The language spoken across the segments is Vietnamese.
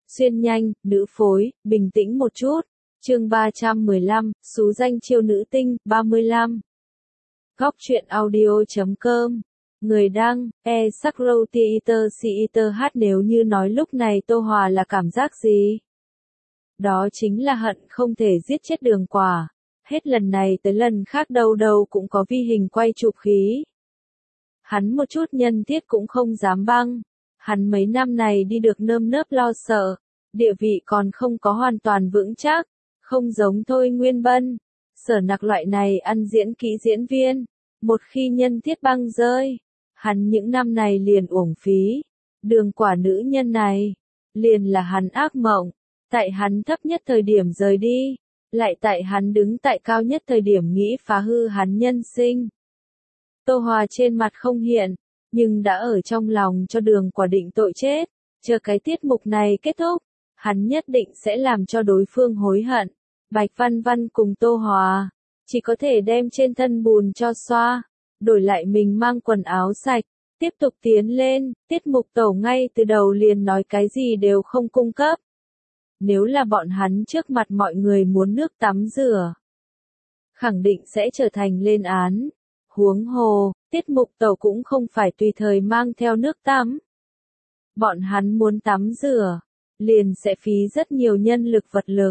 xuyên nhanh, nữ phối, bình tĩnh một chút. Chương 315, xú danh chiêu nữ tinh, 35. Góc truyện audio.com. Người đăng, e-sắc-râu-ti-iter-si-iter-hát. Nếu như nói lúc này Tô Hòa là cảm giác gì? Đó chính là hận không thể giết chết Đường Quả. Hết lần này tới lần khác đâu đâu cũng có vi hình quay chụp khí. Hắn một chút nhân tiết cũng không dám băng. Hắn mấy năm này đi được nơm nớp lo sợ. Địa vị còn không có hoàn toàn vững chắc. Không giống Thôi Nguyên Bân. Sở Nặc loại này ăn diễn kỹ diễn viên. Một khi nhân tiết băng rơi. Hắn những năm này liền uổng phí. Đường Quả nữ nhân này. Liền là hắn ác mộng. Tại hắn thấp nhất thời điểm rời đi. Lại tại hắn đứng tại cao nhất thời điểm nghĩ phá hư hắn nhân sinh. Tô Hòa trên mặt không hiện, nhưng đã ở trong lòng cho Đường Quả định tội chết. Chờ cái tiết mục này kết thúc, hắn nhất định sẽ làm cho đối phương hối hận. Bạch Văn Văn cùng Tô Hòa, chỉ có thể đem trên thân bùn cho xoa, đổi lại mình mang quần áo sạch, tiếp tục tiến lên. Tiết mục tổ ngay từ đầu liền nói cái gì đều không cung cấp. Nếu là bọn hắn trước mặt mọi người muốn nước tắm rửa, khẳng định sẽ trở thành lên án. Huống hồ, tiết mục tổ cũng không phải tùy thời mang theo nước tắm. Bọn hắn muốn tắm rửa, liền sẽ phí rất nhiều nhân lực vật lực.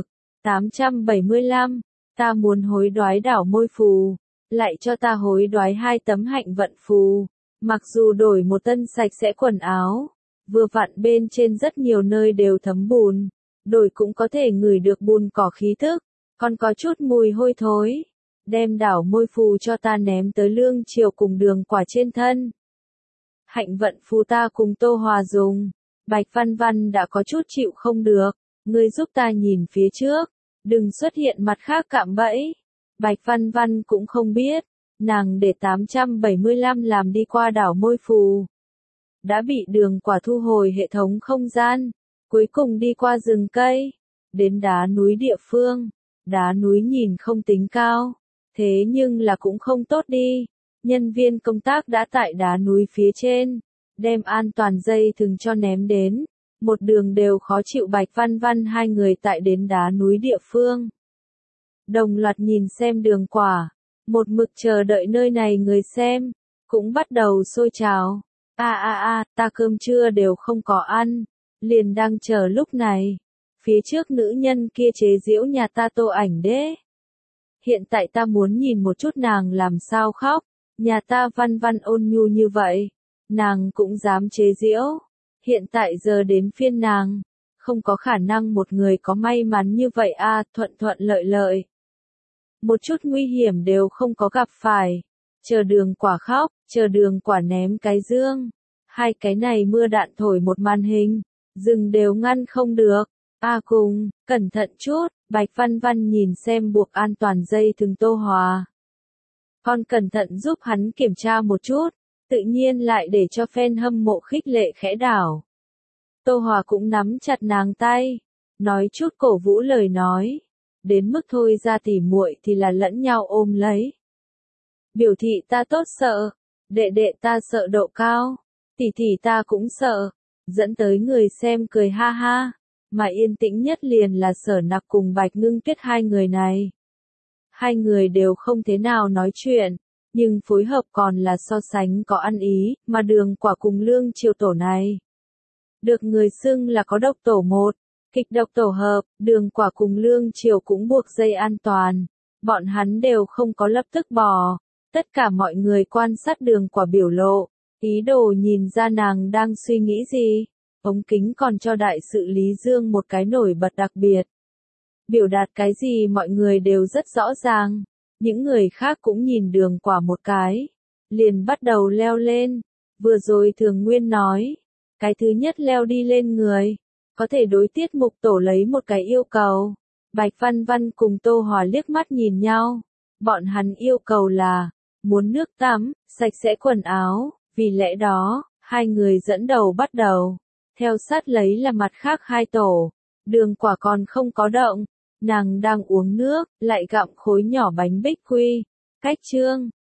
875, ta muốn hối đoái đảo môi phù, lại cho ta hối đoái 2 tấm hạnh vận phù. Mặc dù đổi một tân sạch sẽ quần áo, vừa vặn bên trên rất nhiều nơi đều thấm bùn, đổi cũng có thể ngửi được bùn cỏ khí thức, còn có chút mùi hôi thối. Đem đảo môi phù cho ta ném tới Lương Triều cùng Đường Quả trên thân. Hạnh vận phù ta cùng Tô Hòa dùng. Bạch Văn Văn đã có chút chịu không được. Ngươi giúp ta nhìn phía trước, đừng xuất hiện mặt khác cạm bẫy. Bạch Văn Văn cũng không biết, nàng để 875 làm đi qua đảo môi phù. Đã bị Đường Quả thu hồi hệ thống không gian, cuối cùng đi qua rừng cây, đến đá núi địa phương. Đá núi nhìn không tính cao, thế nhưng là cũng không tốt đi. Nhân viên công tác đã tại đá núi phía trên, đem an toàn dây thừng cho ném đến. Một đường đều khó chịu. Bạch Văn Văn hai người tại đến đá núi địa phương. Đồng loạt nhìn xem Đường Quả, một mực chờ đợi nơi này người xem, cũng bắt đầu sôi trào. Ta cơm trưa đều không có ăn, liền đang chờ lúc này. Phía trước nữ nhân kia chế giễu nhà ta Tô Ảnh Đế. Hiện tại ta muốn nhìn một chút nàng làm sao khóc. Nhà ta Văn Văn ôn nhu như vậy, nàng cũng dám chế giễu. Hiện tại giờ đến phiên nàng, không có khả năng một người có may mắn như vậy thuận thuận lợi lợi. Một chút nguy hiểm đều không có gặp phải. Chờ Đường Quả khóc, chờ Đường Quả ném cái dương. Hai cái này mưa đạn thổi một màn hình, rừng đều ngăn không được. Cùng, cẩn thận chút. Bạch Văn Văn nhìn xem buộc an toàn dây thừng Tô Hòa. Con cẩn thận giúp hắn kiểm tra một chút, tự nhiên lại để cho fan hâm mộ khích lệ khẽ đảo. Tô Hòa cũng nắm chặt nàng tay, nói chút cổ vũ lời nói. Đến mức thôi ra tỉ muội thì là lẫn nhau ôm lấy. Biểu thị ta tốt sợ, đệ đệ ta sợ độ cao, tỷ tỷ ta cũng sợ, dẫn tới người xem cười ha ha. Mà yên tĩnh nhất liền là Sở Nặc cùng Bạch Ngưng Tuyết hai người này. Hai người đều không thế nào nói chuyện, nhưng phối hợp còn là so sánh có ăn ý. Mà Đường Quả cùng Lương Triều tổ này được người xưng là có độc tổ một, kịch độc tổ hợp. Đường Quả cùng Lương Triều cũng buộc dây an toàn, bọn hắn đều không có lập tức bỏ. Tất cả mọi người quan sát Đường Quả biểu lộ, ý đồ nhìn ra nàng đang suy nghĩ gì. Ống kính còn cho đại sự Lý Dương một cái nổi bật đặc biệt. Biểu đạt cái gì mọi người đều rất rõ ràng. Những người khác cũng nhìn Đường Quả một cái, liền bắt đầu leo lên. Vừa rồi Thường Nguyên nói, cái thứ nhất leo đi lên người, có thể đối tiết mục tổ lấy một cái yêu cầu. Bạch Văn Văn cùng Tô Hòa liếc mắt nhìn nhau. Bọn hắn yêu cầu là, muốn nước tắm, sạch sẽ quần áo. Vì lẽ đó, hai người dẫn đầu bắt đầu. Theo sát lấy là mặt khác hai tổ. Đường Quả còn không có động, nàng đang uống nước, lại gặm khối nhỏ bánh bích quy. Cách chương